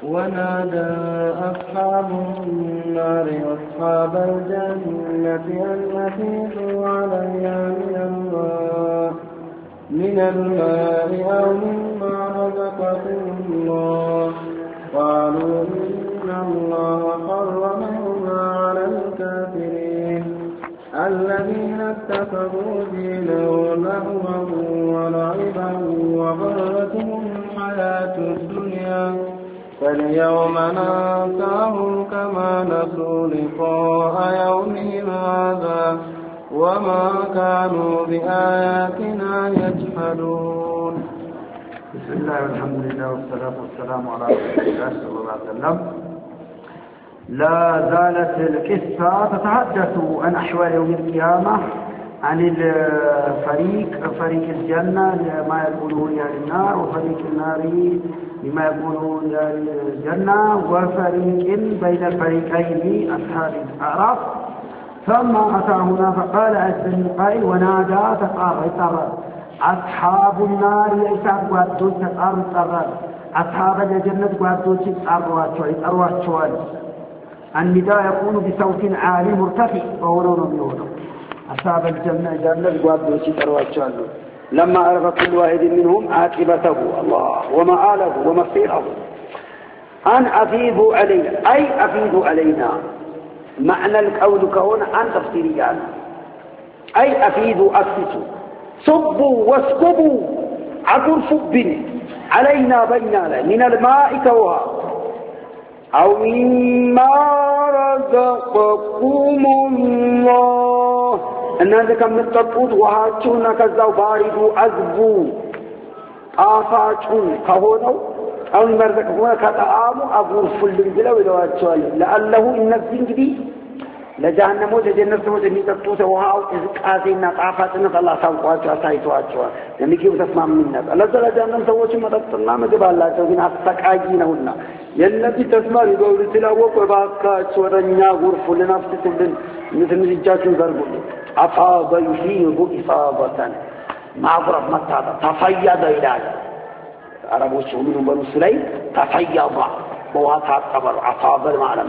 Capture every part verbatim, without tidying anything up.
ونادى أصحاب النار أصحاب الجنة أن أفيضوا علي من الماء من الماء أو مما رزقكم الله قالوا إن الله حرمهما على الكافرين الذين اتخذوا دينهم لهوا ولعبا وغرتهم الحياة الدنيا فاليوم ننساهم كما نسوا لقاء يومهم هذا وما كانوا بآياتنا يجحدون. بسم الله والحمد لله والصلاة والسلام على رسول الله صلى الله عليه وسلم. لا زالت القصة تتحدث عن أحوال يوم القيامة، عن الفريق فريق الجنة لما يقولون يا النار، وفريق النار لما يقولون يا الجنة، وفريق بين الفريقين أصحاب الأعراف. ثم أتى هنا فقال عز القائل ونادى تقارب أصحاب النار يسعد قادوش تقارب أصحاب الجنة قادوش أرواحهم. النداء يكون بصوت عالي مرتفع وهو نور يقول أصحاب الجنة جنة قادوش أرواحهم لما عرف كل واحد منهم عاقبته الله ومآله ومصيره أن أفيضوا علينا، أي أفيضوا علينا. معنى القول كون عن تفسيريان، أي أفيدوا أفسسوا صبوا واسكبوا عبر صب علينا بيننا من الماء كوها أو مما رزقكم الله أن هذا كم نتقود وهاتشون كذاو باردوا أذبوا آفاتشون كهونوا أو مرزقكم كتعاموا أبور فلن بلا ولواتشوال لأنه إن الزنجدي لجهنم وجنة وجنة تطوس وهاو إذكازينا طافاتنا الله سوقاتوا أسايتواتوا يعني كيف تسمع منا الله جل جهنم سووش مدتنا مجبال الله جوين أفتقاجينهن ينبي تسمع يقول تلاوك وباكات ورنيا غرف لنفس تلن مثل نجاجون ضربون أصاب يفيض إصابة معبرة متى تفيض إلى عربو شؤون بنو سليم تفيض بواتها قبر أصاب المعنى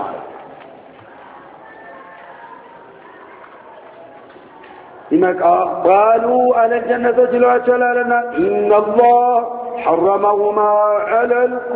لما قالوا على الجنة جلوة لنا إن الله حرمهما على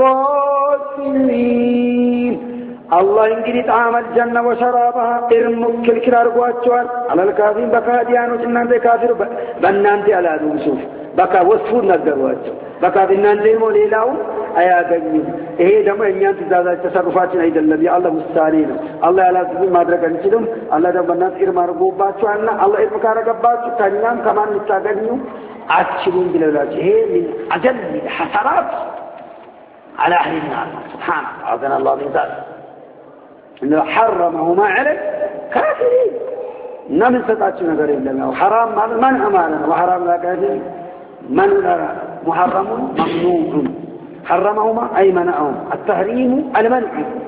القاسمين. الله ينجري طعام الجنة وشرابها إرم كل كرار قواتشوان على الكافرين بكا ديانو جنان دي كافر بنانتي على دوسوف بكا وصفون نقدرواتشو بكا دينان دي موليلاهم أيا قنين إيه دم إنيان تزادة تصرفاتنا إذا النبي الله مستانين الله على سبيل ما درك نسلم الله دم بنات إرم رقوباتشوانا الله إرم كارقباتشو تانيان كمان نتاقنيو عاتشبون بلولاج هي من أجل الحسرات على أهل النار. سبحانه أعطنا الله من ذلك إنه حرمهما على كافرين نمن ستاتشنا قريب لنا وحرام من أمانا وحرام لا كافرين من محرم ممنوع حرمهما أي منعهم التحريم المنع.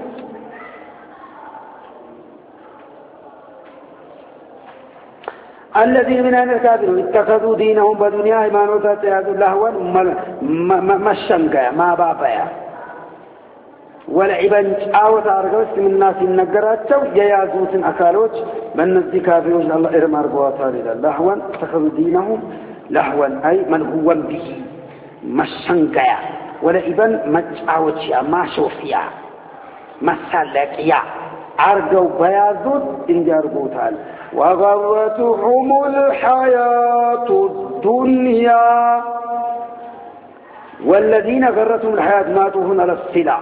الذين من أهل الكافرين اتخذوا دينهم بدنيا إيمانوتا تيازوا لهوا مشنقا ما بابايا ولعبا آوة أرغوث من الناس النقرات ييازوت أكالوت من نزي كافرون الله إرمار قواتها لهوا اتخذوا دينهم لهوا أي منهوا به مشنقا ولعبا مجعوتيا ما شوفيا مسالكيا أرغو بيازوت إنجي أرغوتها وغرتهم الحياة الدنيا والذين غرتهم الحياة ماتوهن على السلع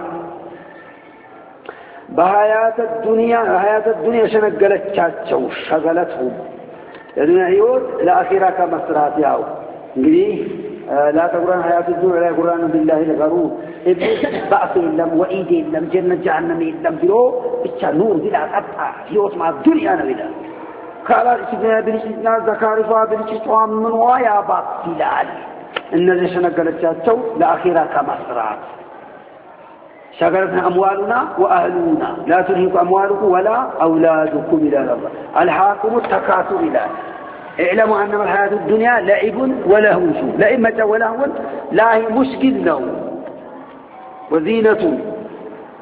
بحياة الدنيا حياة الدنيا شنقلت شاتشو شغلتهم الدنيا هيوت الآخرة كمسرات ياو نقولي لا تقران حياة الدنيا لا يقران بالله لغرور إبليس بأس إلم وإيد إلم جنة جهنم إلم بلو إتشا نور بلا قطع هيوت مع الدنيا نبلا قال إسمنا بنشتنا زكارفا بنشتوا من ويا باطلال إن ذي شنقلت شاتشو لآخرة كمسرات شغلتنا أموالنا وأهلنا لا تلهكم أموالكم ولا أولادكم إلى الله الحاكم التكاثر إلى اعلموا أنما الحياة الدنيا لعب ولهو لئمة ولهو لا هي مشكل له وزينة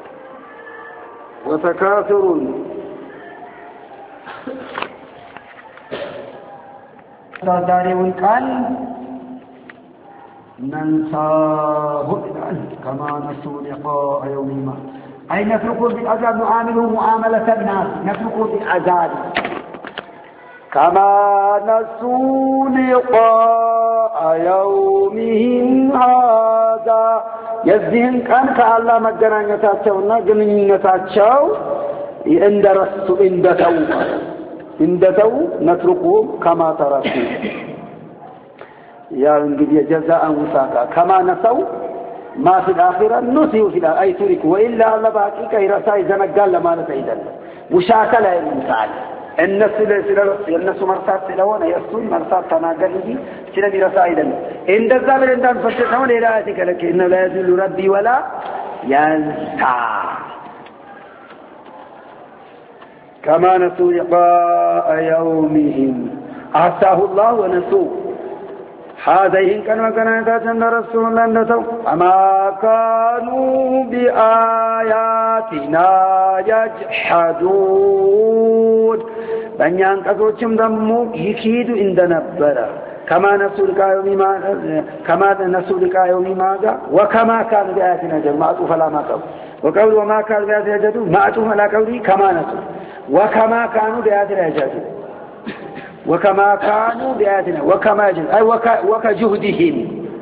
وتكاثر دارون قال ننساه كما نسوا لقاء يومهما أي نتركه بالعذاب نعامله معاملة الناس نتركه بالعذاب كما نسوا لقاء يومهم هذا يزهن كان كالله مجرانيتاቸውና ግንኙነታቸው እንደረሱ እንደተው እንደተው نتركه كما تركوا يا انجدي جزاء وفاقا كما نسوا ما في الآخرة نسيوا في الآخرة أي تركوا وإلا الله بحقيقة يرسى زنقال لما نتعيدا مشاكلة الإنسان الناس الناس مرسات سلوانا يسون مرسات تناقل لي سنة يرسى أيضا إن دزا من الإنسان فشتهم إلى آياتك لك إنه لا يذل ربي ولا ينسى كما نسوا لقاء يومهم أعطاه الله ونسوه هذا إن كان مكانات عند رسول الله نتو أما كانوا بآياتنا يجحدون بنيان كذوچم دمو يكيد عند نبرة كما نسوا لقاء يوم ما كما نسوا لقاء يوم ما وكما كانوا بآياتنا جمعوا فلا ما قالوا وقالوا وما كانوا بآياتنا يجحدون ما أتوا على قولي كما نسوا وكما كانوا بآياتنا يجحدون وكما كانوا بآياتنا وكما جهد أي وك وكجهدهم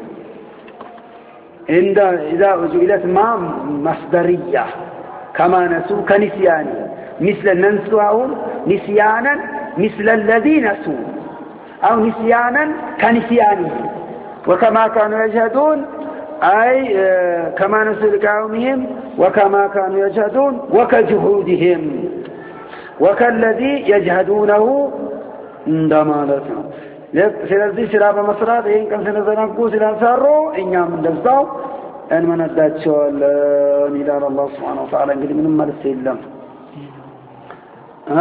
عند إذا جئلت ما مصدرية كما نسوا كنسيان مثل ننسوهم نسيانا مثل الذي نسوا أو نسيانا كنسيانهم وكما كانوا يجهدون أي كما نسوا لقومهم وكما كانوا يجهدون وكجهودهم وكالذي يجهدونه እንደማለት ነው ስለዚህ ስራ በመስራት ይሄን ቀን ስለዘናጉ ስለሰሩ እኛም እንደዛው እንመነዳቸዋለን ይላል አላህ Subhanahu Wa Ta'ala እንግዲህ ምንም ማለት የለም አ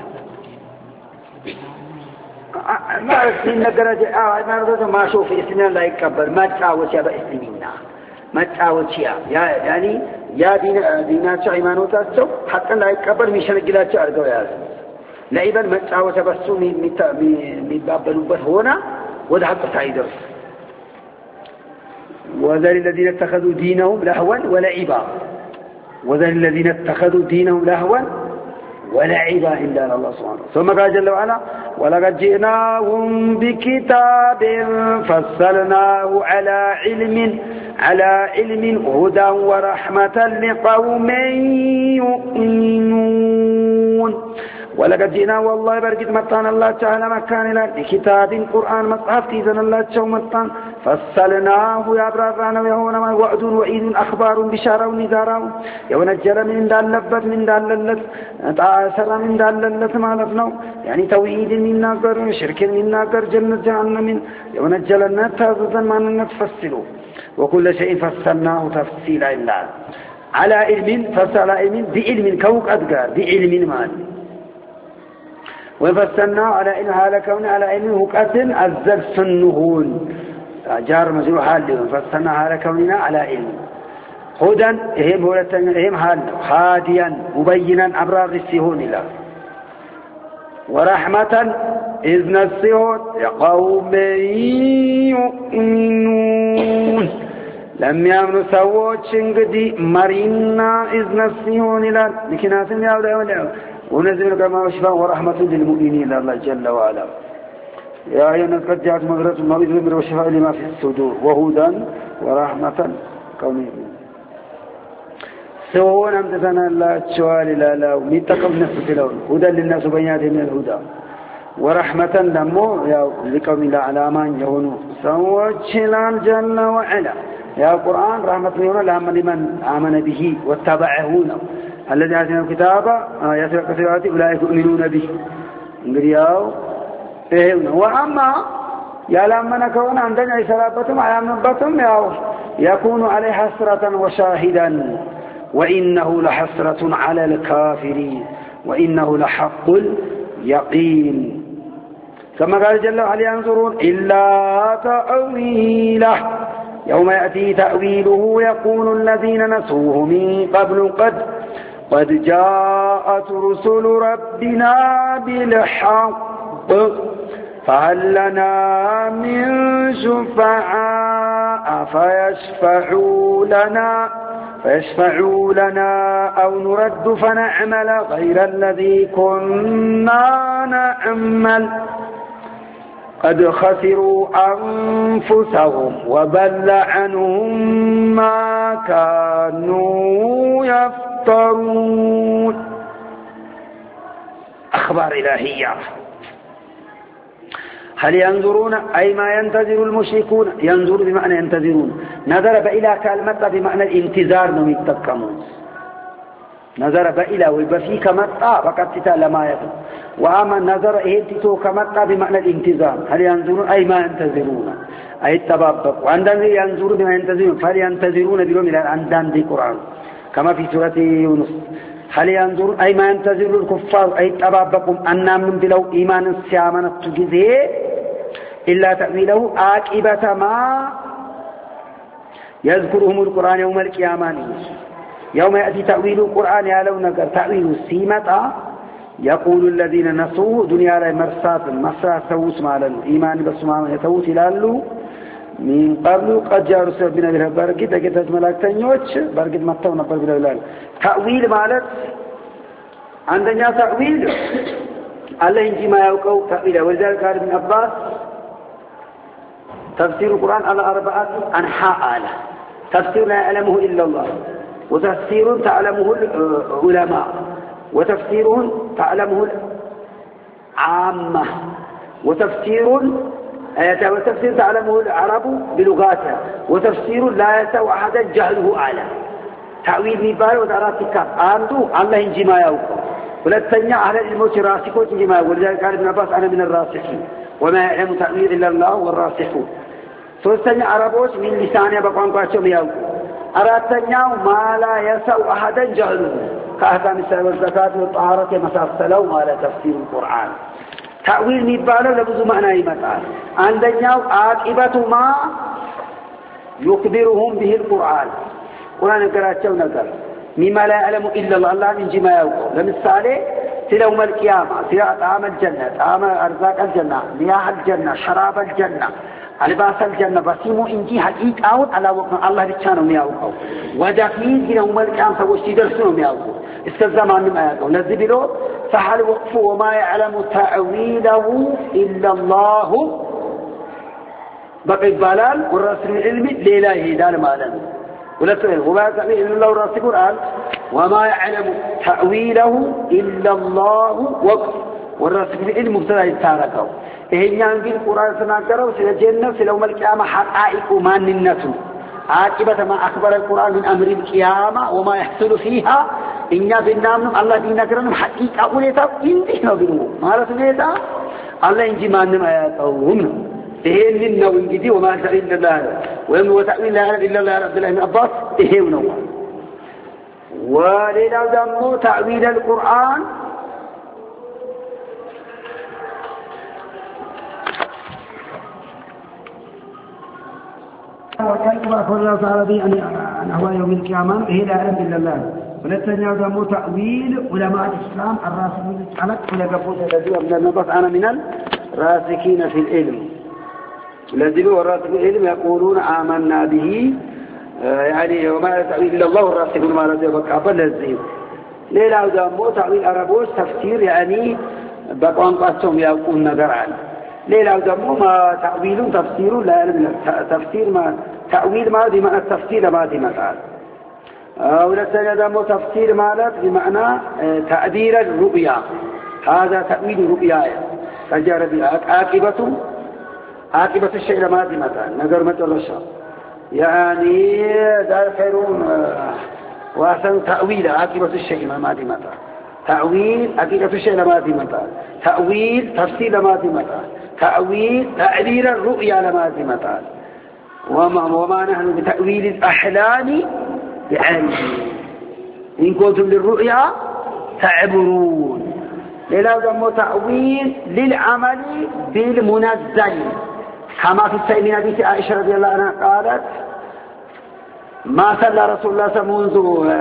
ማለት ሲነገራጀ አዎ አይማኖት ማሾፍ እስልምና ላይ ይቀበል ማጫወቻ በእስልምና ማጫወቻ ያ ያኒ ያ ዲናቸው ሃይማኖታቸው ሐቅን ላይ ይቀበል ሚሸነግላቸው አድርገው ያዙ لعبا متعاوة بسو متبابلوبت هنا ودعب سايدرس وذل الذين اتخذوا دينهم لهوا ولعبا وذل الذين اتخذوا دينهم لهوا ولعبا إلا الله سبحانه ثم قال جل وعلا ولقد جئناهم بكتاب فصلناه على علم على علم هدى ورحمة لقوم يؤمنون ولقد جئنا والله بركت مطان الله تعالى مكان إلى كتاب قرآن مصحف تيزن الله تعالى مطان فصلناه يا برافانا ويهونا وعد وعيد أخبار بشارة ونذارة يونجل من دال لبت من دال للت تعاسر من دال للت مالتنا يعني توحيد من ناقر شرك من ناقر جنة جهنم يونجل النتازة ما نتفصله وكل شيء فصلناه تفصيلا إلا على علم فصل علم بعلم كوك أدقار بعلم مال وفصلنا على إن هذا كون على إن هكأت أزل سنهون جار مجروح حال فصلنا هذا كوننا على إن هدى هم هولتن هم حال هاديا مبينا أبرار السهون له ورحمة إذن السهون يقوم يؤمنون لم يامنوا سووت شنقدي مرينا إذن السهون له لكن هاتم يا أولي أولي ونزل كما وشفاء ورحمة للمؤمنين الله جل وعلا يا أيها الناس قد جاءت مغفرة من ربكم وشفاء لما في الصدور وهدى ورحمة قوم يؤمنون سوون امتثنا الله تشوال لا لا وميتقم نفس لون هدى للناس بينات من الهدى ورحمة دمو يا لقوم لا علامان يهونوا سوى جل وعلا يا قرآن رحمة لنا لمن آمن به واتبعه الذي آتيناه الكتاب يسرق سيئات أولئك يؤمنون به انقرياو فهمنا وأما يالامنا كون عندنا إسرابتهم عيامنبتهم يكون عليه حسرة وشاهدا وإنه لحسرة على الكافرين وإنه لحق اليقين كما قال جل وعلا ينظرون إلا تأويله يوم يأتي تأويله يقول الذين نسوه من قبل قد قد جاءت رسل ربنا بالحق فهل لنا من شفعاء فيشفعوا لنا فيشفعوا لنا أو نرد فنعمل غير الذي كنا نعمل قد خسروا أنفسهم وضل عنهم ما كانوا يفترون. أخبار إلهية. هل ينظرون أي ما ينتظر المشركون؟ ينظر بمعنى ينتظرون. نظر إلى كلمة بمعنى الانتظار نمتكمون. نظر إلى وبفي كمتى فقد لما يفعل. وأما نظر إهتتو كمتى بمعنى الانتظار. هل ينظرون أي ما ينتظرون أي التبابق. وعندما ينظرون بما ينتظرون فهل ينتظرون بلوم إلى عندان دي قرآن كما في سورة يونس. هل ينظرون أي ما ينتظر الكفار أي التبابقهم أننا من بلو إيمان السيامنة تجزيه إلا تأويله عاقبة ما يذكرهم القرآن يوم القيامة. يوم يأتي تأويل القرآن يالو نقر تأويل السيمة يقول الذين نسوا دنيا لا مرسات مرسات سوس مالا إيمان بس ما يتوت لالو من قبل قد جاء رسول بنا بها برقد أجدت ملاكتين يوتش برقد مطو نبر بلا بلال تأويل مالت عندنا تأويل الله ينجي ما يوقو تأويله. ولذلك قال ابن عباس تفسير القرآن على أربعة أنحاء آله. تفسير لا يعلمه إلا الله وتفسير تعلمه العلماء وتفسير تعلمه العامة وتفسير وتفسير تعلمه العرب بلغاتها وتفسير لا يسوى أحدا جهله أعلى. تأويل مبال وتراتك عنده الله ينجي ما يوقع ولا تنيا على الموت راسكو ينجي ما يوقع. ولذلك قال ابن عباس أنا من الراسخين وما يعلم تأويل إلا الله والراسخون. ثلاثة عربوش من لسانه بقوان قاتشو يوقع. أراتنيا ما لا يسوى أحدا جهله كأحكام السلام والزكاة والطهارة مساء ما لا تفسير القرآن. تأويل مبالغ لبزو معنى يمتعال. عندنا عاقبة ما يخبرهم به القرآن. قرآن قرأتشو نقر مما لا يعلم إلا الله الله من جما يوقع. لمثالي سلوم القيامة سلاء طعام الجنة طعام أرزاق الجنة مياه الجنة شراب الجنة الباس الجنة بسيمو إنجي حقيقة على وقت الله بيتشانو مياوقع ودفين يوم القيامة سوشي درسنو مياوقع استزمان مما يوقع نزبلو فحل وقفوا وما يعلم تأويله إلا الله بقي البلال والرسل العلمي ليلا يهدان مالا ولا تقول وما يعلم إلا الله والرسل القرآن وما يعلم تأويله إلا الله وقف والرسل العلم مبتدا يتاركه إهنيان في القرآن سناكره سنة جنة سنة يوم القيامة حقائق من النسو عاقبة ما أخبر القرآن من أمر القيامة وما يحصل فيها إننا بالنام الله دينا كرنم حقيقة أوليتا إنتنا بنو ما رسوليتا الله إنجي ما أنم آياتهم إهين لنا وإنجدي وما أكثر إلا الله ويوم وتأويل لا أعلم إلا الله عبد الله بن عباس إهين ونوع وليلا دمو تأويل القرآن وكيف أخبر الله تعالى به أن هو يوم القيامة إيه لا أعلم إلا الله ولتنيا دمو تأويل علماء الإسلام الراسخين على كل قفوز الذي من النقص أنا من الراسخين في العلم الذين والراسخين في العلم يقولون آمنا به يعني وما تأويل إلا الله والراسخون ما رضي بقابل الزيو ليلا دمو تأويل أربوش تفسير يعني بقوان قاسهم يقول نظر عنه ليلا دمو ما تأويل تفسير لا يعلم تفسير ما تأويل ما دي معنى التفسير ما دي مثال ولتنيا دمو تفسير مالت بمعنى تأدير الرؤيا هذا تأويل الرؤيا فجار عاقبة عاقبة الشيء ما دي مثال نظر مثل الشر يعني دار خيرون وأحسن تأويل عاقبة الشيء ما دي مثال تأويل عاقبة الشيء ما دي مثال تأويل تفسير ما دي مثال تأويل تأدير الرؤيا لما دي مثال وما, وما نحن بتأويل الأحلام بعلم إن كنتم للرؤيا تعبرون للا دمو تأويل للعمل بالمنزل كما في السيد حديث عائشة رضي الله عنها قالت ما صلى رسول الله منذ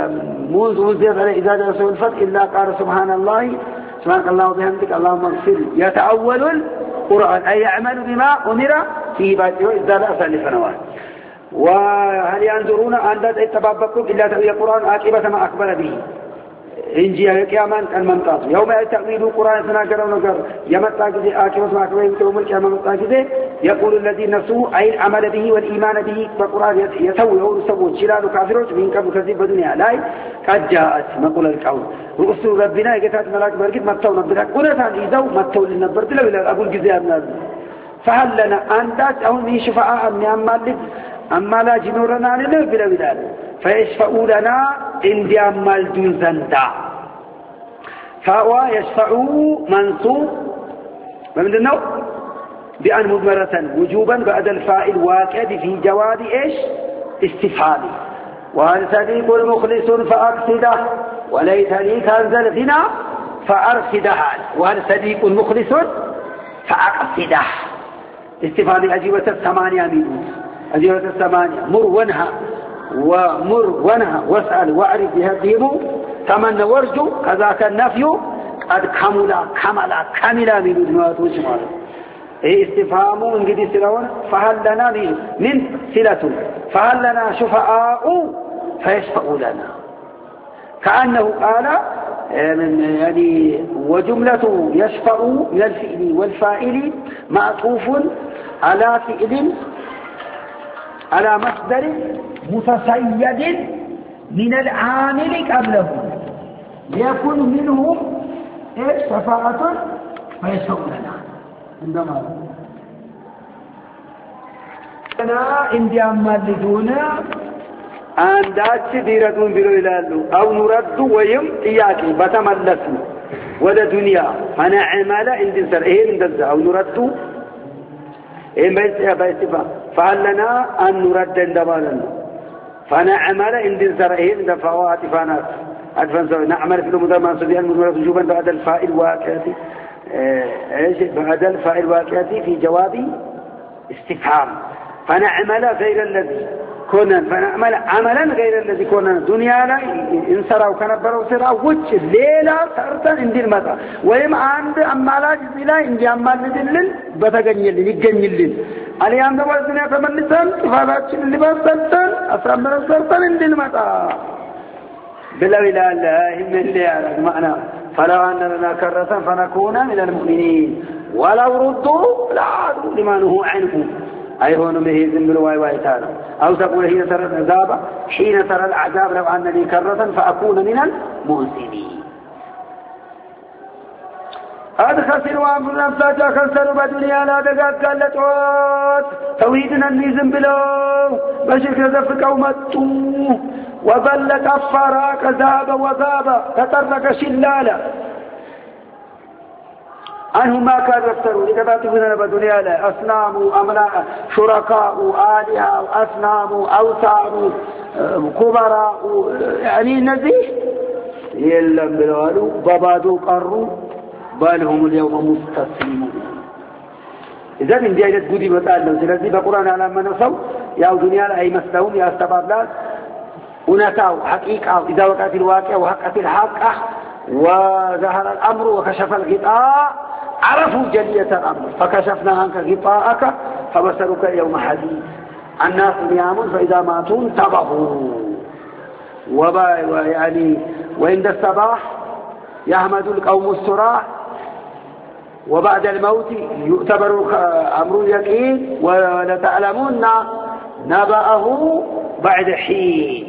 منذ أنزل عليه إذا جاء نصر الفتح إلا قال سبحان الله سبحانك اللهم وبحمدك اللهم اغفر لي يتأول القرآن أي يعمل بما أمر فيه بعد إذا لأسى لسنوات وهل ينظرون أن لا يتبابكم إلا تأويل القرآن عاقبة ما أقبل به إنجي القيامة المنطاط يوم تأويل القرآن سنقر ونقر يمتع جزي عاقبة ما أقبل به يوم القيامة متع جزي يقول الذين نسوا أي العمل به والإيمان به فالقرآن يسوي هو يسوي شلال كافرون من قبل كذب بدنيا لا قد جاءت مقول القول رسول ربنا يقتات ملاك بركت متوا نبرك ونسان إذا متوا للنبرت لو إلى أبو الجزير نازل فهل لنا أن تأتوا من شفاء من أمال أما لا جنورنا لنا بلا بلاد فيشفعوا لنا عند أمال جنزندا فهو يشفعوا منصوب من النوع بأن مضمرة وجوبا بعد الفائل واقع في جواب إيش استفهامي وهل صديق المخلص فأقصده وليس لي كنز الغنى فأرصده وهل صديق مخلص فأقصده استفهام أجوبة الثمانية منه أجوبة الثمانية مر ونهى ومر ونهى واسأل واعرف بهدهم تمنى وارجو كذاك النفي قد كمل كمل كمل من دنوات وشمال إيه استفهام انجدي سلون فهل لنا من سلة فهل لنا شفعاء فيشفعوا لنا كأنه قال يعني وجملة يشفع من الفعل والفاعل معطوف على فعل على مصدر متصيد من العامل قبله ليكون منهم شفاعة فيشفعوا لنا عندما أنا عندي أمالدونا عندات ديرتون بلو إلالو أو نرد ويم إياكي بتملسوا ولا دنيا أنا عمال عندي سر إيه عند أو نرد إيه بيستفا بيستفا فهل لنا أن نرد عندما لنا فأنا عمال عندي سر إيه عند فوات فانات أدفن نعمل في المدى ما نصدي المدى وجوبا بعد الفائل واكاتي إيش بعد الفائل واكاتي في جواب استفهام فنعمل غير الذي كنا فنعمل عملا غير الذي كنا دنيا لا انسرا وكنبروا سرا وجه ليلة سرطان اندي المتا ويم عند أمالاج زلا اندي أمال ندلل بتغني اللي يغني اللي علي عند الدنيا فمنسان فالات اللباس سرطان أسرمنا سرطان اندي المتا بلا إله الله من اللي على معنى فلو أن لنا كرة فنكون من المؤمنين ولو ردوا لعادوا لما نهوا عنه أي هون به ذنب الواي واي تعالى أو تقول حين ترى العذاب حين ترى العذاب لو أن لي كرة فأكون من المحسنين هذا خسروا أنفسهم أنفسا خسروا بدنيا لا دقات كالتوات توحيدنا اللي ذنبلو بشكل ذفك ومتوه وظل كفارا كذاب وذاب تترك شلالا عنهم ما كان يفترون لكتاتبنا بدنيا لا أصنام أملاء شركاء آلهة أصنام أوثان كبراء يعني نزيه يلم بالوالو ببادو قروا بل هم اليوم مستسلمون إذا من ديانة قدي وتعالى سلسي بقرآن على من نصو يا دنيا لا أي مسلمون يا استبادلات ونتاو حقيقة إذا وقعت الواقع وحقت الحق وظهر الأمر وكشف الغطاء عرفوا جلية الأمر فكشفنا عنك غطاءك فبصرك اليوم حديد الناس نيام فإذا ماتوا انتبهوا ويعني وعند الصباح يحمد القوم السراح وبعد الموت يعتبر أمر اليقين ولتعلمون نبأه بعد حين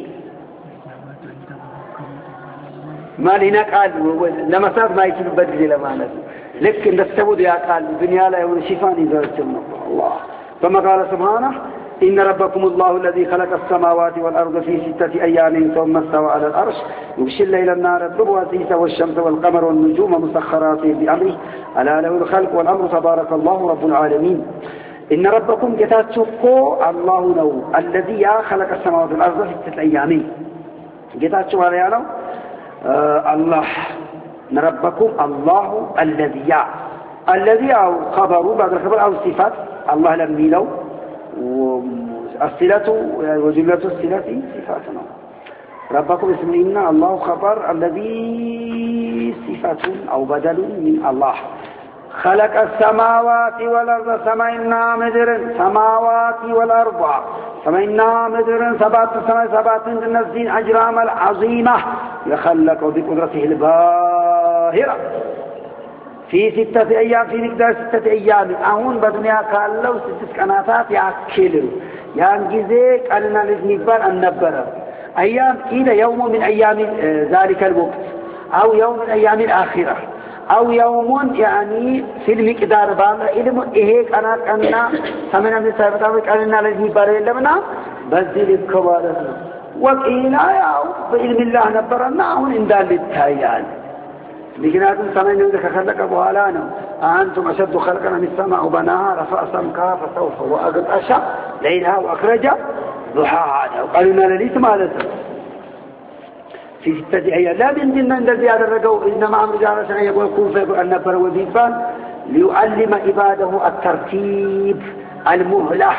ما لنا قال لما صار ما يجي بدري لما نزل لكن السبود يا قال الدنيا لا يكون شفاء إذا الله ثم قال سبحانه إن ربكم الله الذي خلق السماوات والأرض في ستة أيام ثم استوى على الأرش يغشي الليل النار الضبواتيس والشمس والقمر والنجوم مسخرات بأمره ألا له الخلق والأمر تبارك الله رب العالمين إن ربكم جتاتشكو الله نو الذي خلق السماوات والأرض في ستة أيام جتاتشو هذا يعلم آه الله نربكم الله الذي يا الذي أو خبر بعد الخبر أو صفات الله لم يلو والصلة وجملة الصلة صفاتنا ربكم اسمنا الله خبر الذي صفة أو بدل من الله خلق السماوات والأرض سمعنا مدر سماوات والأرض سمعنا مدر سبات سماء سبات النزين أجرام العظيمة يخلق بقدرته الباهرة في ستة أيام في مقدار ستة أيام أهون بدنيا قال له ستة كناتات يأكلوا يانجزيك أننا نزنبال النبرة أيام إلى يوم من أيام ذلك الوقت أو يوم من أيام الآخرة أو يوم يعني في المقدار بعض إلى إيه أنا أنا سمعنا من سابقا أننا نزنبال لمنا بذل الكبارة وقيل يا بإلم الله نبرنا هون إن دال التايان لكن هذا سمعنا ذلك خلق بوالانا أنتم أشد خلقنا من السماء وبناها رفع سمكها فسوف وأغطش ليلها وأخرج ضحاها وقالنا لليس مالته في ستة أيام لا من دين الذي هذا الرجو إنما أمر جعل سنة يقول كون فيقول النبر وذيبان ليعلم عباده الترتيب المهلة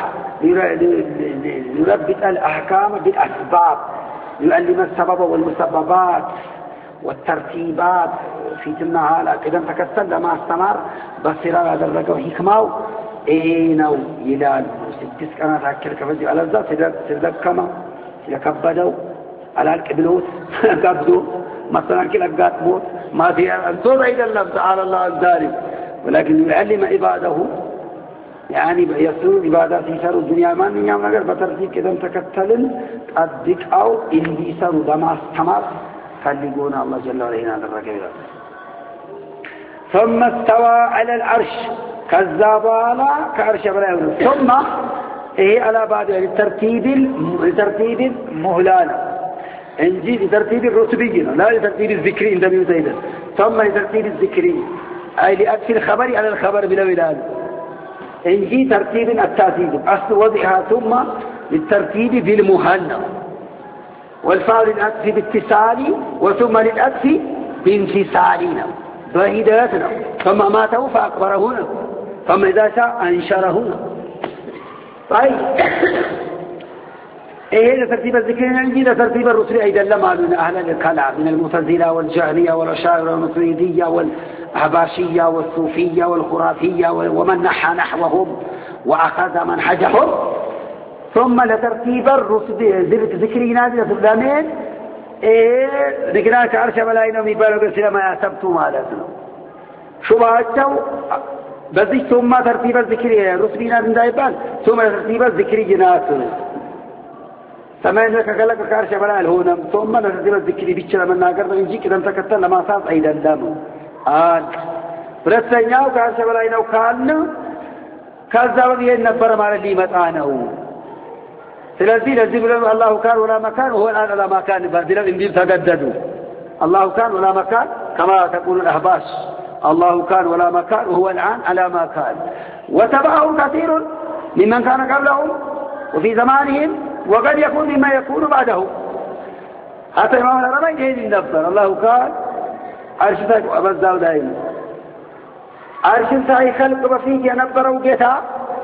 ليربط الأحكام بالأسباب يعلم السبب والمسببات والترتيبات في تمنها على كده تكسل لما استمر بصير هذا الرجو حكمه إينو يلال ستة كانت هكذا كفزي على الزا سيدك كما يكبدوا على القبلوت قبضوا مثلا كلا قاتموت ما في أنتو بعيد الله تعالى الله الداري ولكن يعلم عباده يعني يسروا عبادات يسروا الدنيا ما من يوم نقر بترتيب كده متكتلن أدك أو إندي يسروا دما استمر خلقونا الله جل وعلا هذا الرجل ثم استوى على العرش كذابالا كعرش بلا ثم إيه على بعد للترتيب لترتيب المهلانا انجي لترتيب الرتبي لا لترتيب الذكري عندما يزيد ثم لترتيب الذكري أي لأكس الخبر على الخبر بلا ولاد انجي ترتيب التأثير أصل وضعها ثم للترتيب بالمهنة والفاء للأكس باتصال وثم للأكس بانفصالنا بعيداتنا ثم ماتوا فأكبرهن ثم إذا شاء أنشرهن طيب إيه ترتيب الذكر نجي ترتيب الرسل أيضا لما من أهل الكلام من المعتزلة والجهمية والأشاعرة والماتريدية والأحباشية والصوفية والخرافية ومن نحى نحوهم وأخذ منهجهم ثم لترتيب الرسل ذكري نازلة الثامن إيه ذكرنا كعرش ملايين وميبالغ السلام ياسبتوا مالتنا شو بعدتوا بذي ثم ترتيب الذكري رسلنا من دايبان ثم ترتيب الذكري جناتنا سمعنا كقولك كعرش ملايين هونم ثم ترتيب الذكري بيتشلا من ناقر نجي كده نتكتل لما صار أيضا دم آن برسناو كعرش ملايين وكان كذا وجه النبر مال اللي متعناه سلسلة الزبل الله كان ولا مكان وهو الآن لا مكان بهذه الإنجيل تجددوا الله كان ولا مكان كما تقول الأحباش الله كان ولا مكان وهو الآن على ما كان وتبعه كثير ممن كان قبلهم وفي زمانهم وقد يكون مما يكون بعده حتى إمام العربي جيد النبر الله كان عرش سايق أبزاو دائما عرش سايق خلق بفيك ينبروا قتا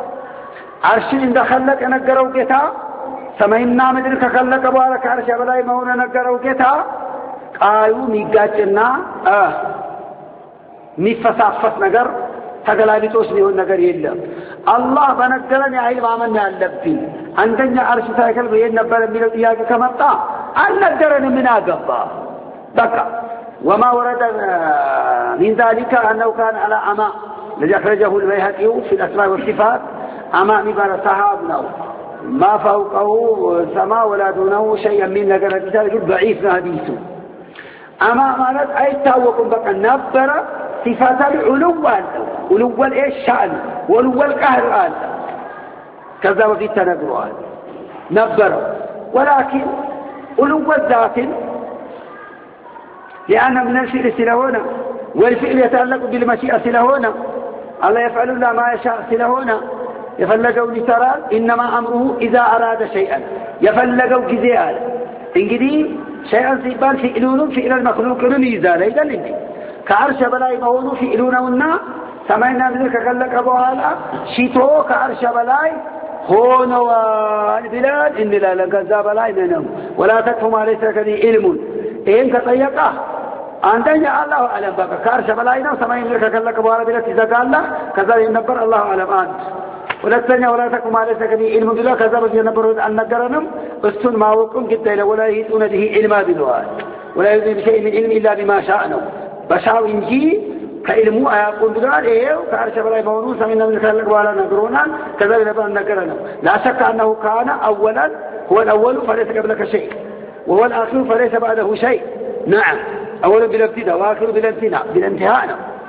عرش إن دخلك ينقروا قتا سمعنا مدرك خلق بارك عرش بلاي مونا نقروا قتا قالوا ميقاتنا آه مفسافس نقر تقلابتوش لهو النقر يلا الله بنقرني علم عملنا اللبين عندنا عرش سايق البيين نبالا من الإياك كمطا أن نقرني من أقبا بكى وما ورد من ذلك أنه كان على أماء الذي أخرجه البيهقي في الأسماء والصفات أماء مبارا صحابنا ما فوقه سماء ولا دونه شيئا من نقر الكتاب ضعيف حديثه أما مالت أي تاوكم بقى نبر صفات العلو علو الإيش شأن والعلو القهر آل كذا وفي التنبر آل نبر ولكن علو الذات لأن من الفعل سلهونا والفعل يتعلق بالمشيئة سلهونا الله يفعل الله ما يشاء سلهونا يفلقوا لترى إنما أمره إذا أراد شيئا يفلقوا كذيال إنجدي شيئا سيبان فئلون فئل المخلوق نميزا ليدا لندي كعرش بلاي مهونو فئلون ونا سمعنا ذلك قلق أبو هالا شيتو كعرش بلاي هونوا بلاد إن لا لنكذاب لا إنهم ولا تكف ما ليس لك به علم إن كطيقه عندنا الله أعلم بك كارش بلاينا وسمعين لك كلك بوارا بلاد إذا قال الله كذا ينبر الله أعلم أنت ولا تنيا ولا تكف ما ليس لك به علم بالله كذا بس ينبر أن نقرنم استن ما وكم جدا ولا يهتون به علما بالواد ولا يهتون بشيء من علم إلا بما شاءنا بشاو إنجي كعلمو أيقول بقال إيه كارش بلاي مونوسا من من خلق ولا نقرونا كذا ينبر أن نقرنم لا شك أنه كان أولا هو الأول فليس قبلك شيء وهو الآخر فليس بعده شيء نعم أولا بالابتداء وآخر بالانتهاء بالانتهاء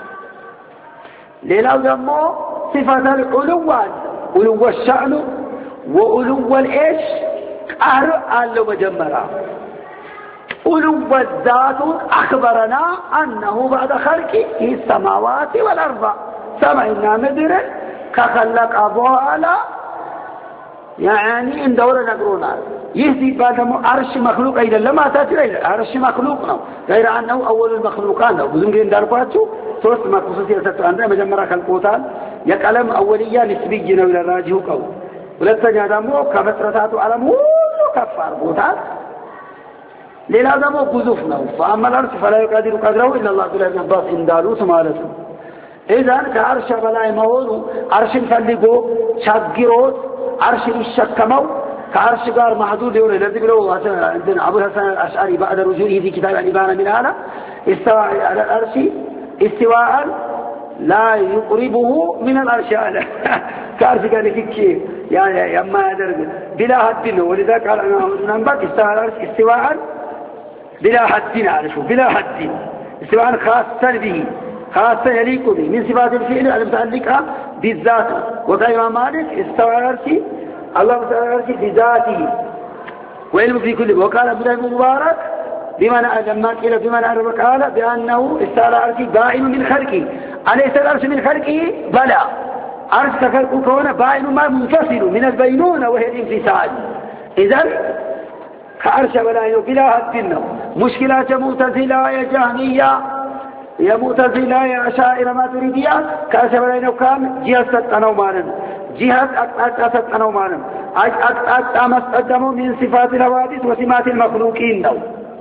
ليلة دمو صفة العلو علو الشأن وعلو الإيش قهر آلو مجمرا علو الذات أخبرنا أنه بعد خلقه السماوات والأرض سمعنا مدر كخلق أبوالا يعني إن دورة نقرونا يهدي بعد عرش مخلوق أيضا لما تأتي عرش مخلوقنا غير أنه أول المخلوقات بدون قين دارباتو ثلاث ما خصوصية ستة عندنا مجمرة خلقوتان يكلم أولية نسبية إلى الراجه قول ولتنيا دمو كمسرتات علم كفار بوتان ليلا دمو قذفنا فأما العرش فلا يقدر قدره إلا الله تعالى بن عباس إن دالو سمالته إذن كعرش بلاي مولو عرش فلقو شاقروت عرش الشكمو كعرش قار محدود يقول الذي بلو عندنا أبو الحسن الأشعري بعد رجوعه في كتاب الإبانة من هذا استوى على العرش استواء لا يقربه من العرش على كعرش قال فيك يا يا يا ما أدرك بلا حد له ولذا قال أنا ننبك استوى على العرش استواء بلا حد عرشه بلا حد استواء خاصا به خاصة يليق به من صفات الفعل المتعلقة بالذات وقال إمام مالك استوى على العرش الله تعالى على العرش بذاته وعلم في كل وقال عبد الله بن مبارك بمعنى لما قيل بمعنى عرف قال بأنه استوى على العرش بائن من خلقه أليس العرش من خلقه بلى عرش كخلقه كونه بائن ما منفصل من البينونة وهي الانفصال إذن كعرش بلا بلا حد مشكلات معتزلة يا جهمية يا معتزلة يا أشاعرة ماتريدية كعرش بلا كان جهة ستنو مانا جهة أكتاك ستنو مانا أكتاك مستقدموا من صفات الحوادث وسمات المخلوقين نو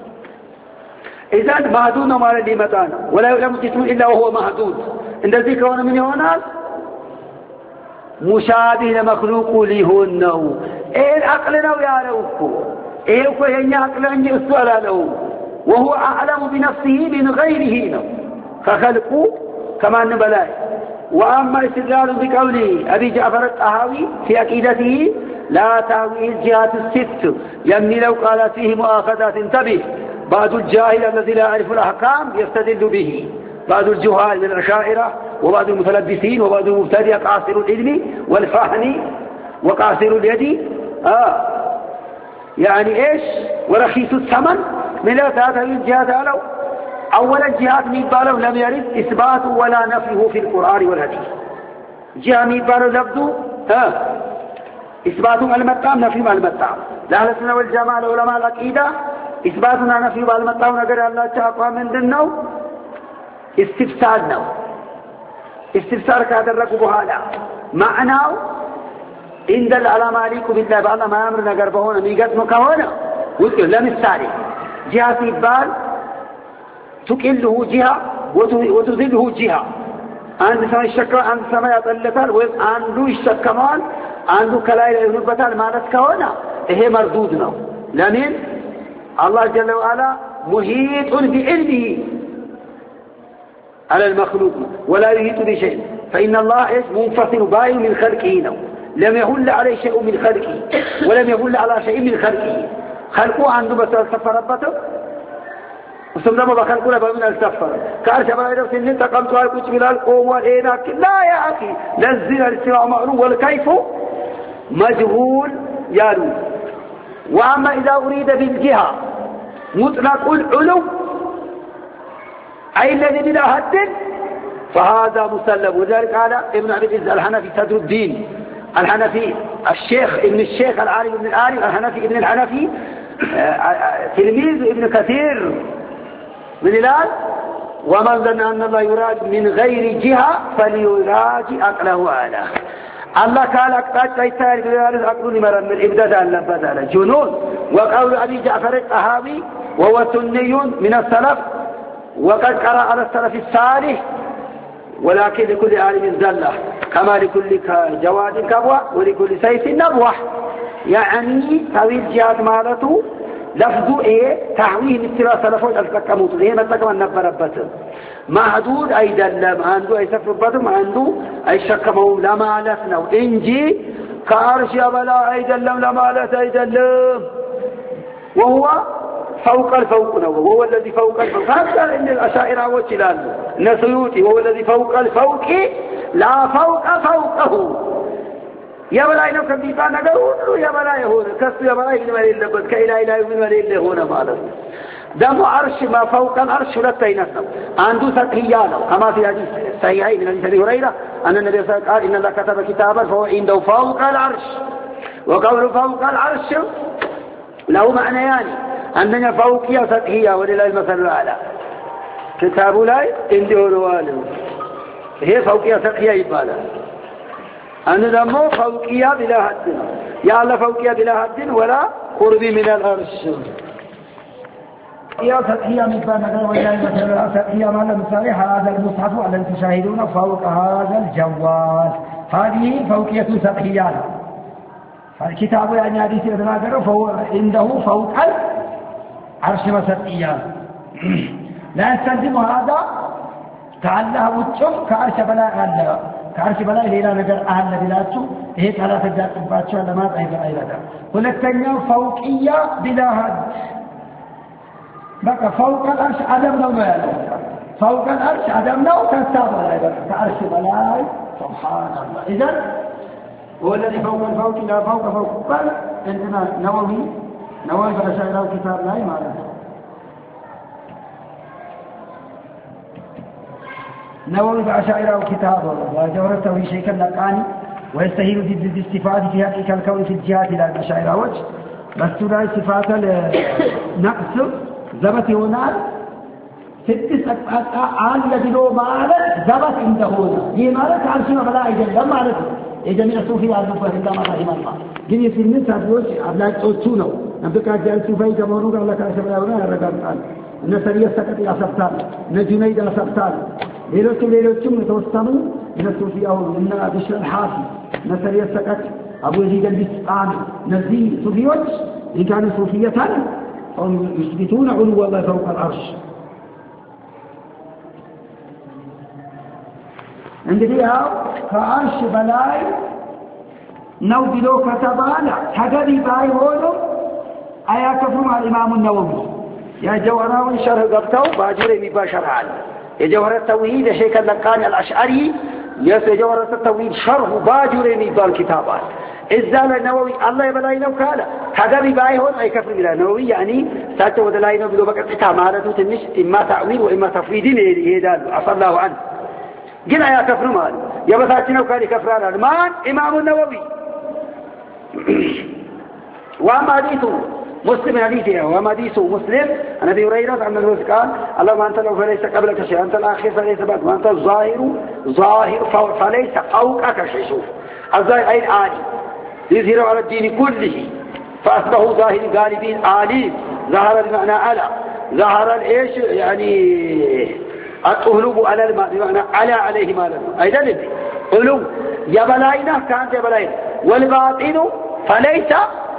إذن محدود مالا لمتانا ولا يعلم جسم إلا وهو محدود إن ذلك كون من هنا مشابه لمخلوق لهن نو إيه العقل نو يا لوكو إيه كو هي عقل أنجي السؤال له وهو أعلم بنفسه من غيره نو فخلقوا كما نبلاي وأما استدلال بقوله أبي جعفر الطحاوي في عقيدته لا تاوي الجهات الست يمني لو قال فيه مؤاخذات انتبه بعض الجاهل الذي لا يعرف الأحكام يستدل به بعض الجهال من الأشاعرة وبعض المتلبسين وبعض المبتدئ قاصر العلم والفهم وقاصر اليد آه يعني إيش ورخيص الثمن من هذه الجهات قالوا أولا جهات ميبالو لم يرد إثبات ولا نفيه في القرآن والحديث جهة ميبالو لفظه ها إثبات المتام نفي المتام لأهل السنة والجماعة علماء العقيدة إثباتنا نفي المتام نقر الله تعالى من دنو استفسار نو استفسار كادر لكو بحالا معناه إن دل على مالك بالله بعض ما أمر نقر بهونا ميقات مكهونا وذكر لم الساري جهة ميبال تكله جهة وتذله جهة عند سماء الشكا عند سماء يطلتال وعنده الشكمان عنده كلايل ينبتال ما نسكونا هي مردودنا لمن الله جل وعلا محيط بعلمه على المخلوق ولا يحيط بشيء فإن الله منفصل باين من خلقه نو لم يهل عليه شيء من خلقه ولم يهل على شيء من خلقه خلقه عنده بس السفر ربته وسمنا بخلقنا بمن السفر كارش بلا يدرس إن تقمت على كتب القوم والإناك لا يا أخي نزل الاستواء معلوم والكيف مجهول يالو وأما إذا أريد بالجهة مطلق العلو أي الذي بلا حد فهذا مسلم وذلك قال ابن عبد العزيز الحنفي صدر الدين الحنفي الشيخ ابن الشيخ العالم ابن العالم الحنفي ابن الحنفي تلميذ ابن كثير من الآن ومن ظن أن الله يراد من غير جهة فليراجع عقله أعلى الله قال أقطع يتاري بذلك أقول مرة من إبداء اللبادة جنون. وقول أبي جعفر الطهاوي وهو سني من السلف وقد قرأ على السلف الصالح ولكن لكل عالم زلة كما لكل جواد كبوة ولكل سيف نبوة. يعني طويل جهاد مالته لفظه ايه تحويل استراء سلفوت التقموت ايه متقم النبربته محدود ايضا لم عنده اي سفربته ما عنده اي شكمه لا مالتنا انجي كارش بلا ايضا لم لا مالت ايضا لم وهو فوق الفوق وهو الذي فوق الفوق. هذا ان الاشاعره وجلال نسيوتي وهو الذي فوق الفوق لا فوق فوقه يا بلاي نو كبيبا نقول يا بلاي هون كسب يا بلاي من مالي لبد كإله إله من مالي هون ماله دم عرش ما فوق العرش لا تينسب عنده سقيانه كما في حديث صحيحين من حديث أبي هريرة أن النبي صلى الله عليه وسلم قال إن الله كتب كتابا فهو عنده فوق العرش. وقول فوق العرش له معنيان أننا فوقية سقية ولله المثل الأعلى. كتاب لا عنده رواه هي فوقية سقية يبالا أن دمو فوقية بلا حد يا الله فوقية بلا حد ولا قرب من الأرش. يا سقية مثلا ولا مثلا سقية مال مثال هذا المصحف الذي تشاهدونه فوق هذا الجوال هذه فوقية سقية. فالكتاب يعني حديث ابن فهو عنده فوق العرش مسقية. لا يستلزم هذا تعالى وتشوف كعرش بلا الله كعرش بلا إلى نجار أهل بلادته هيك على تجار باتشو لما أيضا أيضا ولكن فوقية بلا حد بقى فوق العرش عدم نو ما فوق العرش عدم نو كالسابع أيضا كعرش بلا سبحان الله. إذن هو الذي فوق الفوق لا فوق فوق بل عندنا نووي نووي فأشعر الكتاب لا يمعنى نووي فأشعر كتابه وجورته في شيء كاللقاني ويستهيل ضد الاستفادة في حقيقة الكون في الجهات إلى المشاعر وجه بس ترى صفات النقص زبط هنا ست عالية بلو مالك زبط عنده هنا هي مالك عرشنا فلا إذن لما عرفه إذا من الصوفية عرفه إلا ما رحم الله جن يصير من سابوش أبلاك أوتونه نبدأ كأجل صوفي كمانوك الله كأشب الأوراء الرقم قال النسرية سكت إلى سبتان نجميد إلى سبتان ليلوتم ليلوتم نتوستموا من الصوفية من بشر الحافي نسرية سكت أبو يزيد البسطاني نزي صوفيوش إن كانوا صوفية هم يثبتون علو الله فوق العرش. عندنا كعرش بلاي نو بلو كتبانا حقبي باي هولو أيا كفرم الإمام النووي يا جوهراوي شرح قبتو باجر مباشر عالي يا جوهر التوحيد شيخ اللقاني الأشعري يا جوهر التوحيد شرح باجر مبال كتابات إذن النووي الله يبلاي نو كالا حقبي باي هول أي كفر بلا نووي يعني ساتو ودلاي نو بلو بقى اتعمالته تنش إما تعويل وإما تفويدين يهدال عصى الله عنه قلنا يا كفر مال يا بساتنا وكالي كفران المان إمام النووي. وأما حديثه مسلم حديثه وأما حديثه مسلم أنا أبي هريرة عن النبي قال اللهم أنت لو فليس قبلك شيء أنت الآخر فليس بعد وأنت الظاهر ظاهر فليس فوقك شيء. شوف الظاهر أي العالي يظهر على الدين كله فأصبحوا ظاهر غالبين عالي ظهر بمعنى على ظهر الإيش يعني القلوب على الماء بمعنى على عليه مالا أيضا لدي قلوب يبلاينا كانت يبلاينا والباطن فليس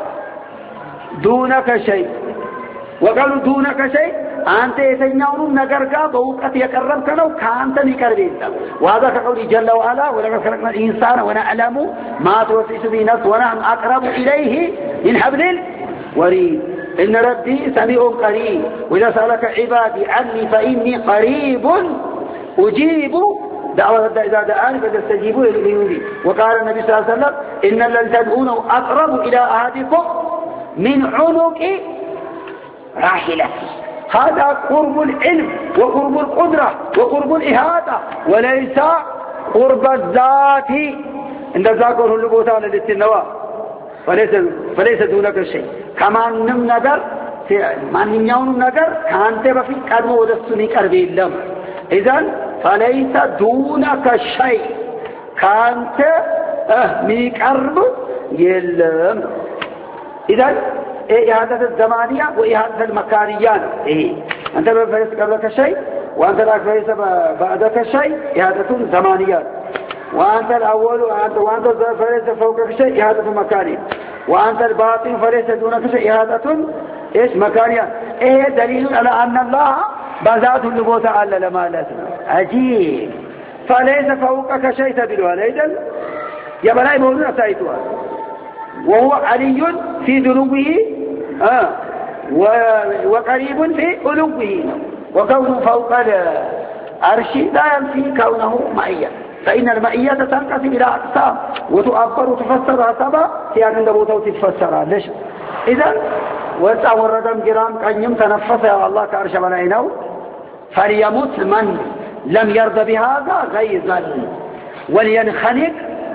دونك شيء. وقالوا دونك شيء أنت يتنيون نقرقا بوقت يقرب كانوا كانت نقربين. وهذا كقول جل وعلا ولقد خلقنا الإنسان ونعلم ما توسوس به نفسه ونحن أقرب إليه من حبل الوريد. إن ربي سميع قريب وإذا سألك عبادي عني فإني قريب أجيب دعوة إذا دعاني فاستجيبوا لي. وقال النبي صلى الله عليه وسلم إن الذي تدعونه أقرب إلى أحدكم من عنق راحلته. هذا قرب العلم وقرب القدرة وقرب الإحاطة وليس قرب الذات. عند ذاكره اللبوتان للتنوى فليس فليس دونك شيء. كما نم نجر ما نياون نجر كانت بفي كرم ودستني كربي لهم. إذن فليس دونك شيء كانت اه ميقرب يلم اذا إعادة الزمانية وإعادة المكانية إيه أنت لو فريسة قبلك شيء وأنت لك فريسة بعدك شيء إعادة زمانية وأنت الأول وأنت وأنت فريسة فوقك شيء إعادة مكانية وأنت الباطن فريسة دونك شيء إعادة إيش مكانية إيه دليل على أن الله بذات النبوة على لما لسنا عجيب فليس فوقك شيء تدل عليه يبقى لا يمولون سايتها وهو علي في ذنوبه آه وقريب في علوه وكونه فوق العرش لا ينفي كونه معية فإن المعية تنقسم إلى أقسام وتؤبر وتفسر سبا سيان دبوته وتتفسر ليش إذا وسع وردم جرام كان يم تنفس يا الله كعرش بلعينه فليمت من لم يرضى بهذا غيظا ولينخنق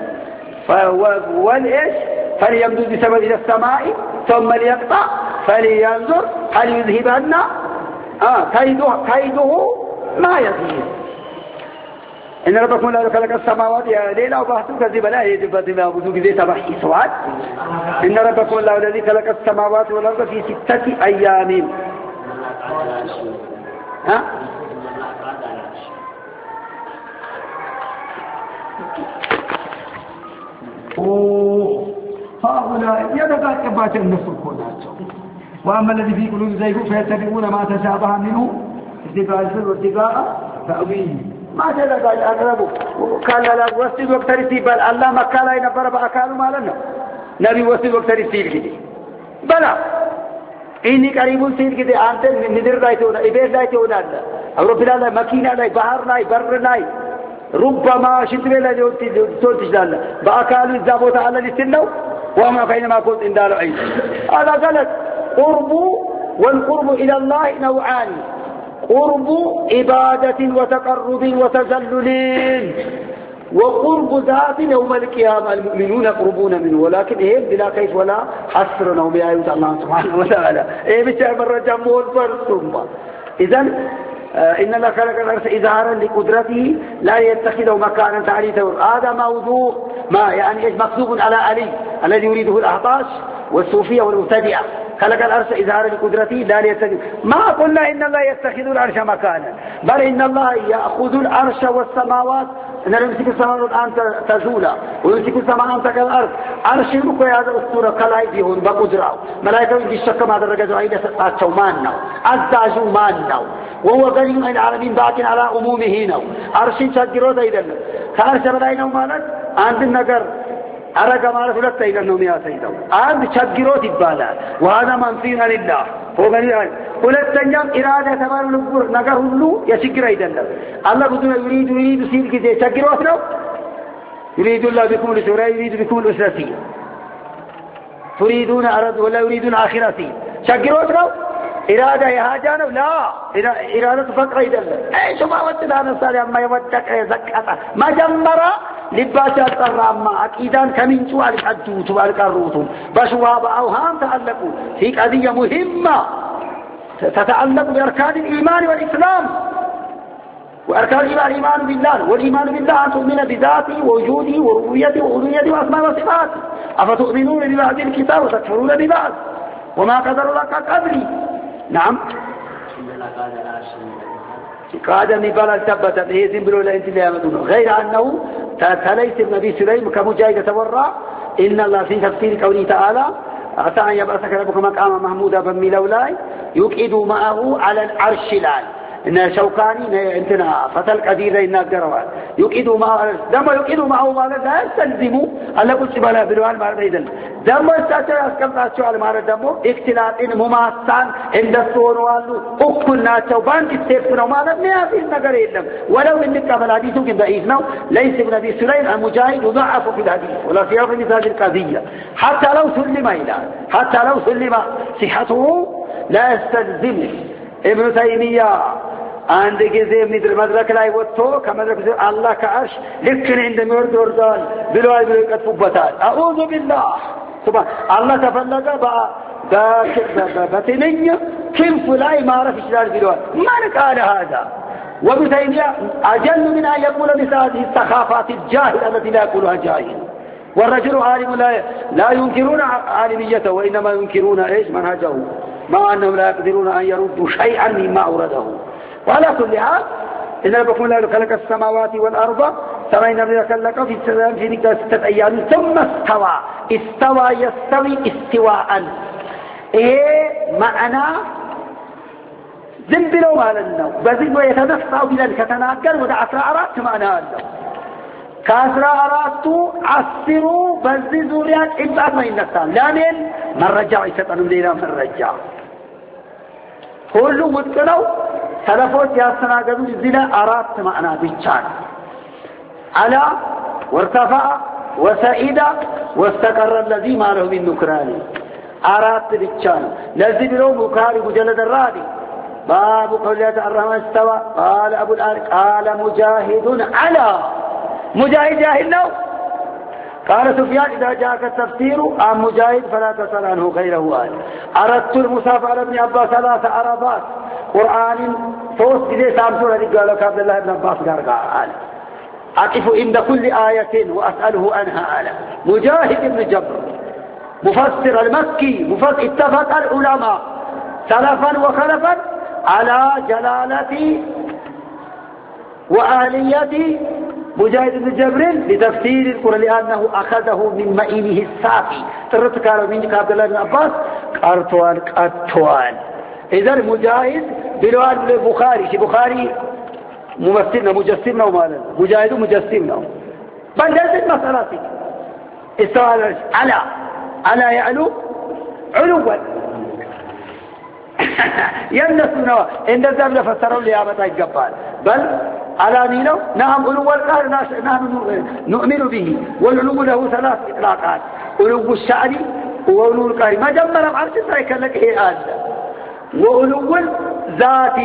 والإيش فليمدد بسبب إلى السماء ثم ليقطع فلينظر هل يذهبن آه كيده, كيده ما يزيد إن ربكم لا خلق السماوات يا ليلة وبحثوا كذب لا يجب أن يعبدوا بذي تبحي سواد إن ربكم الله الذي خلق السماوات والأرض في ستة أيام ها هؤلاء يدقى كبات النفر كوناتهم وأما الذي في قلوب زيغ فيتبعون ما تشابه منه اتقاء الفر واتقاء تأويله ما تلقى الأقرب قال لا وسط وقت رسيب الله مكة لا ينبر بأكاله ما لنا نبي وسط وقت رسيب كده بلا إني قريب سيد كده أنت ندر لاي تونا إبير لاي تونا أو رب الله مكينة لاي بحر لاي بر لاي ربما شتري لا تولتش دالة بأكاله الزابوت على الاستنو وما بينما كنت اندال عيد هذا غلط قرب والقرب إلى الله نوعان قرب عبادة وتقرب وتذلل وقرب ذات يوم القيامة المؤمنون يقربون منه ولكن إيه بلا كيف ولا حسر نوم يا أيها الله سبحانه وتعالى إيه بشأن مرة مول فرصم إذن إن الله خلق الأرض إظهارا لقدرته لا يتخذه مكانا تعريفه هذا موضوع ما يعني مكتوب على علي الذي يريده الأحطاش والصوفية والمبتدعة خلق الأرض إظهارا لقدرته لا يتخذ ما قلنا إن الله يتخذ العرش مكانا بل إن الله يأخذ العرش والسماوات إن يمسك السماوات الآن تزولا ويمسك السماء أن تكون الأرض عرش المكوى هذا أسطورة كلاي فيهن بقدرة ملائكة يجي الشك ما درجة عيدة أتشو مانو أزداجو مانو وهو غني عن العالمين باق على عمومه نو عرش شجرو دايدن خارج بلاينو مالك عند النجر أرجع مالك ولا تايدنو ميا سيدو عند شجرو تبالا وهذا منفي لله هو غني عن ولا تنجم إرادة تبار نقول نجر هلو يشجر أيدن الله بدون يريد يريد سير كذا شجرو نو يريد الله بكم السورة يريد بكم الأسرة تريدون أرض ولا يريدون آخرتي شجرو نو إرادة يهاجانه لا إرادة فقر إذن أي شو ما ودنا نصالي أما يودك زكاة ما جمرا لباسات الرامة أكيدان كمين سؤال الحدو سؤال كروتهم بشواب أوهام تعلقوا في قضية مهمة تتعلق بأركان الإيمان والإسلام وأركان الإيمان الإيمان بالله والإيمان بالله أن تؤمن بذاته ووجوده وربوبيته وألوهيته وأسماء وصفاته أفتؤمنون ببعض الكتاب وتكفرون ببعض وما قدر لك قدري نعم قادم نبال ثبتت هي زنبلو لا انت لا يمدونه غير أنه تليس النبي سليم كمجاهد تورى إن الله في تفسير قوله تعالى عسى أن يبعثك ربك مقاما محمودا بمي لولاي يقعد معه على العرش لاي إن شوكاني انتنا فتل قدير إن الجروات يقعد معه دم يقعد معه ما لا يستلزموا ألا قلت بلا بالوان ما ريدن دم استاذ أسكمت على ما ردمو اختلاط إن مماثل عند الصور والو أكل ناتشوا بانك استيفنا وما لم في النجار إلهم ولو إنك قبل حديثه كن ضعيفنا ليس ابن أبي سليم المجاهد يضعف في الحديث ولا سياق مثل هذه القضية حتى لو سلم إلى حتى لو سلم صحته لا يستلزم ابن تيمية عند جزء من المدرك لا يوتو كمدرك الله كعرش لكن عند مرد وردان بلوال بلوال قد فبتال أعوذ بالله سبحان الله تفلق بتنية كيف لا ما عرف إشلال بلوال من قال هذا وابن تيمية أجل من أن يقول مثل هذه السخافات الجاهلة التي لا يقولها جاهل والرجل عالم لا لا ينكرون عالميته وإنما ينكرون إيش منهجه مع أنهم لا يقدرون أن يردوا شيئا مما أورده. وعلى كل حال إن ربكم الله خلق السماوات والأرض سمعنا من خلق في السلام في ستة أيام ثم استوى استوى يستوي استواء إيه معنى زنبلوا مالنا بزيد ويتنفع بلا الكتناكر وده عشر أرات معنى له كاسر أراتو عصروا بزيد زوريات إبعاد ما ينسان لامن من رجع يستطنم لنا من رجع كله متقنوا سلفوت ياسنا قدوا الزنا أرات معنى بيتشان على وارتفع وسعيد واستقر الذي ما له من نكران أرات بيتشان لذي بلو مكاري مجلد الرادي باب قولة الرحمن استوى قال أبو الآل قال مجاهد على مجاهد جاهل له قال سفيان إذا جاءك التفسير عن مجاهد فلا تسأل عنه غيره قال أردت المصافة على ابن عباس ثلاث عربات قرآن فوس إذا سامسون هذه قالوا عبد الله بن عباس قال أقف عند كل آية وأسأله عنها قال مجاهد بن جبر مفسر المكي مفسر اتفق العلماء سلفا وخلفا على جلالة وآلية مجاهد بن جبر لتفسير القرآن لأنه أخذه من مئينه الساقي ترتكار من عبد الله بن عباس قرطوان قرطوان إذا مجاهد بلوان البخاري بخاري ممثلنا مجسمنا ومالا مجاهد مجسمنا بل هذه المسألة استوى على على يعلو علوا ينسون إن الزمن فسروا لي أبدا الجبال بل على مينو نعم علو القهر نحن نؤمن به والعلو له ثلاث إطلاقات علو الشعر وعلو القهر ما جمّل بعرش سايك لك هي هذا وعلو الذات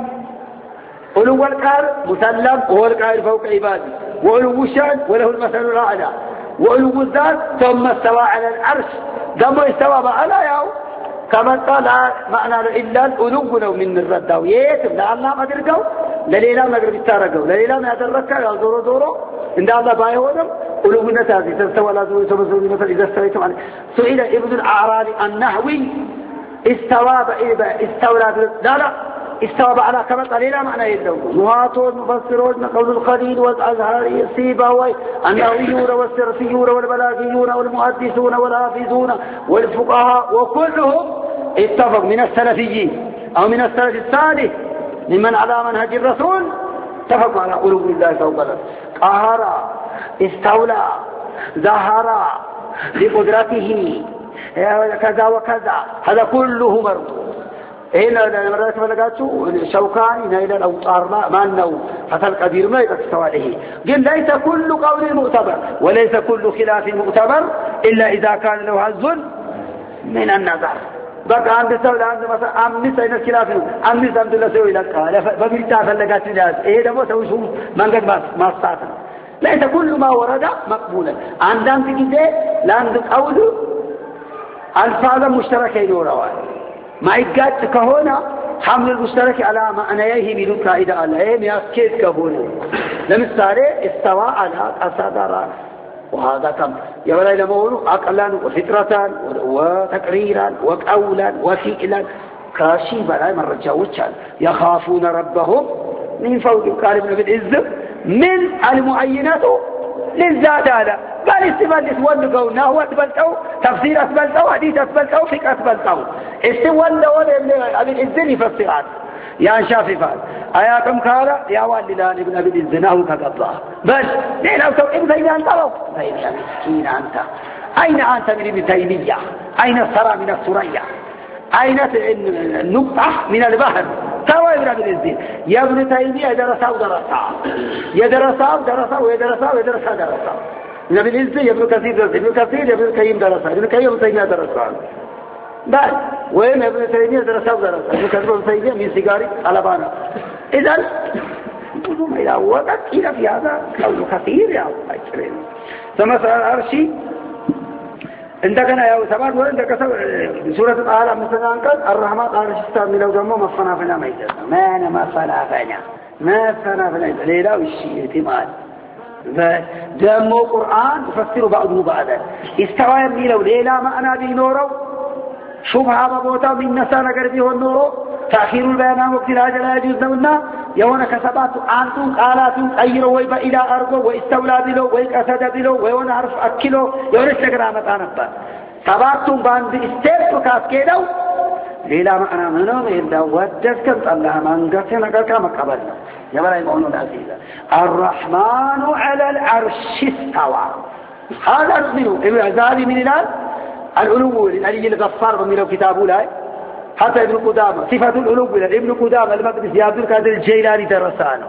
علو القهر مسلم وهو القاهر فوق عباده وعلو الشعر وله المثل الأعلى وعلو الذات ثم استوى على العرش ثم استوى على ياو كما قال معنى إلا الألوغ لو من الرداو يتم لا الله ما درقوا لليلا ما قرب يتارقوا لليلا ما يدركوا يا زورو زورو إن الله بايهونم ألوغ النتازي تستوى لا زورو سبزوري مثل إذا استويتم عليه سئل ابن الأعرابي النحوي استوى استولى لا لا استوى على كما قال لا معنى يدلو نهاتون مفسرون قول الخليل والأزهري السيبوي النوويون والسرسيون والبلاغيون والمحدثون والحافظون والفقهاء وكلهم اتفق من السلفيين أو من السلف الصالح ممن على منهج الرسول اتفقوا على علو الله فوق الأرض قهر استولى ظهر بقدرته كذا وكذا هذا كله مرض هنا لما تفلقاتوا شوكاني إلى الأوطار ما أنه فتى القدير ما يتكسوا عليه قل ليس كل قول مؤتبر وليس كل خلاف مؤتبر إلا إذا كان له عز من النظر بقى عند سؤال عند مثلا أمس أين الخلاف أمس عبد الله سوي لك فبيلتا فلقات الناس إيه ده ما سوي شو ما قد ما ما استعطنا ليس كل ما ورد مقبولا عندهم تجده لعند قوله ألفاظ مشتركين ورواه ما يقعد كهونا حمل المشترك على معنيه من القاعدة على ايه يأكد كهونا لمثال استوى على أصدر وهذا كم يولا إلى مولو أقلا وفطرة وتقريرا وقولا وفئلا كاشي بلا من رجاوتشان يخافون ربهم من فوق قال ابن بالعز من المعينات للذات هذا قال استفاد اسولقوا نهو أثبلتوا تفسير أثبلتوا حديث أثبلتوا فقه أثبلتوا استولوا ابن الزن يفسرات يا شاففات آياتهم كارا يا والدان ابن أبي الزناه كقبضاه بس لين أوتوا ابن تيمية أنت لو تيمية مسكين أنت أين أنت من ابن تيمية أين الثرى من الثريا أين النقطة من البحر سوى ابن أبي الزن يا ابن تيمية درسا ودرسا يدرسا ودرسا ويدرسا ويدرسا درسا ابن أبي الزن ابن كثير درسا ابن كثير ابن القيم درسا ابن القيم ابن تيمية درسا بس وين ابن تيمية درسا ودرسا ابن كثير ابن تيمية من سيجاري ألبانا إذن ثم إذا وقت إلى في هذا قول كثير يا الله فمثلا الأرشي عندنا يا سبات وعندك سورة الأعلى مثلا قال الرحمن قال شستان من لو دمه ما فنافنا ما يجزنا ما أنا ما فنافنا ما فنافنا ليلا والشيء احتمال دمو قرآن يفسر بعضه بعضا استوى يميلو ليلا ما أنا بينورو شبهة ببوتا من نسانا قربيه النورو تأخير البيان وقت الهاجة لا يجوز لنا يوانا كسبات عنتم قالات أيرو ويبا إلى أرضو وإستولى بلو وإكأسد بلو ويوانا عرف أكلو يوانا استقرامت آنبا سباتهم باند استيبتو كاسكيدو ليلا ما أنا منهم إلا ودت كنت الله من قتنا قال كما قبلنا يا بلا يقولون العزيزة الرحمن على العرش استوى هذا نؤمنه ابن عزابي من الآن العلو للعلي الغفار من كتابه لا حتى ابن قدامة صفة العلو ابن قدامة المقدس يا عبد القادر الجيلاني درسانه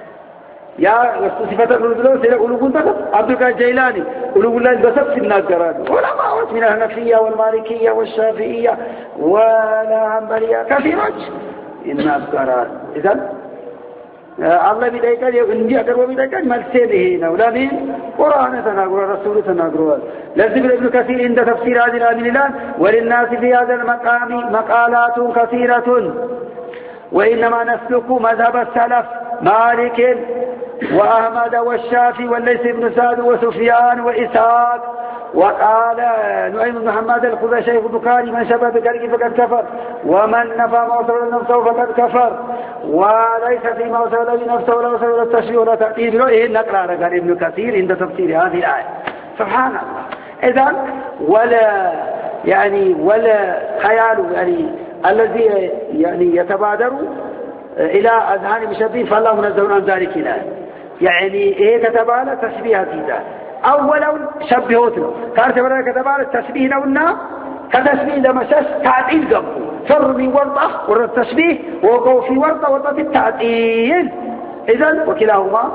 يا صفة العلو سيلا علو قدامة عبد القادر الجيلاني علو الله بسط في الناقران ولما من الهنفية والمالكية والشافعية والهنبلية كثيرات الناقران إذن الله بيدايكان يندي أكبر بيدايكان ملسين هنا ولمن قرآن تناقر الرسول تناقر لازم ابن كثير عند تفسير هذه الآية الآن وللناس في هذا المقام مقالات كثيرة وإنما نسلك مذهب السلف مالك وأحمد والشافعي والليث بن سعد وسفيان وإسحاق وقال نعيم بن محمد الخزاعي شيخ البخاري من شبه بكره فقد كفر ومن نفى ما وصل لنفسه فقد كفر وليس فيما وصل لنفسه ولا وصل للتشبيه ولا تأكيد له إيه نقرأ قال ابن كثير عند تفسير هذه الآية سبحان الله إذن ولا يعني ولا خيال يعني الذي يعني يتبادر إلى أذهان مشبه فالله منزه عن ذلك الآية يعني إيه كتبال تشبيه كذا أولا شبهوته كارت ولا كتبال التشبيه لونا كتشبيه لمساس تعديل قبل فرمي ورطة والتشبيه وقو في ورطة ورطة التعديل إذن وكلاهما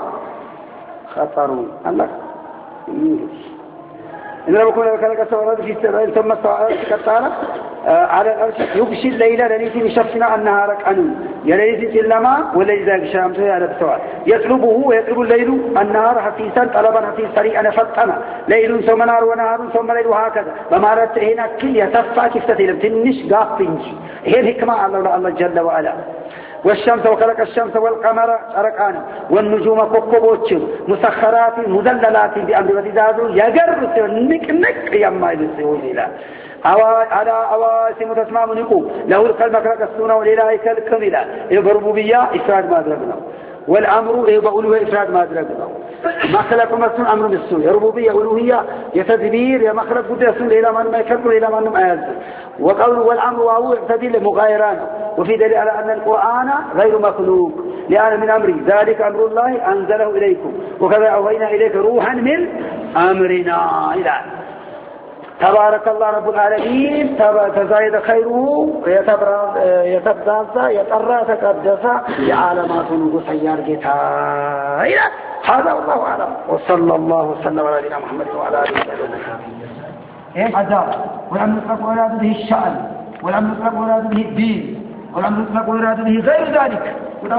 خطر الله إن لم يكن لك سورات في السماء ثم كتارة على الأرش يغشي الليل لليس بشفنا النهار كأنه يليس سلما وليس الشمس على السواء يطلبه ويطلب الليل النهار حفيسا طلبا حفيس سريعا فتنا ليل ثم نهار ونهار ثم ليل وهكذا بمارت هنا كل يتفى كيف تتلم تنش قاف بنجي هي الحكمة الله الله جل وعلا والشمس وخلق الشمس والقمر شرقانا والنجوم كوكبوتش مسخرات مذللات بأمر وتزاد يجرس نك نك يما يسوي إلى على أواسم تسمع نقو له القلب خلق السنة ولله كالكملة الربوبية إفراد ما أدركنا والأمر يبقوله إفراد ما أدركنا ما خلق مسون أمر بالسوء ربوبية ألوهية يتدبير يا مخلق قدر سوء إلى من ما يكبر إلى من ما يزل وقوله والأمر وهو يقتدي لمغايران وفي دليل على أن القرآن غير مخلوق لأن من أمري ذلك أمر الله أنزله إليكم وكذا أوحينا إليك روحا من أمرنا إلى تبارك الله رب العالمين تزايد خيره يتبدأ يترى تقدس لعالمات نقص سيار جتا إلى هذا والله أعلم وصلى الله وسلم على نبينا محمد وعلى آله وصحبه إيه عذاب ولم يطلق ويراد به الشأن ولم يطلق ويراد به الدين ولم يطلق ويراد به غير ذلك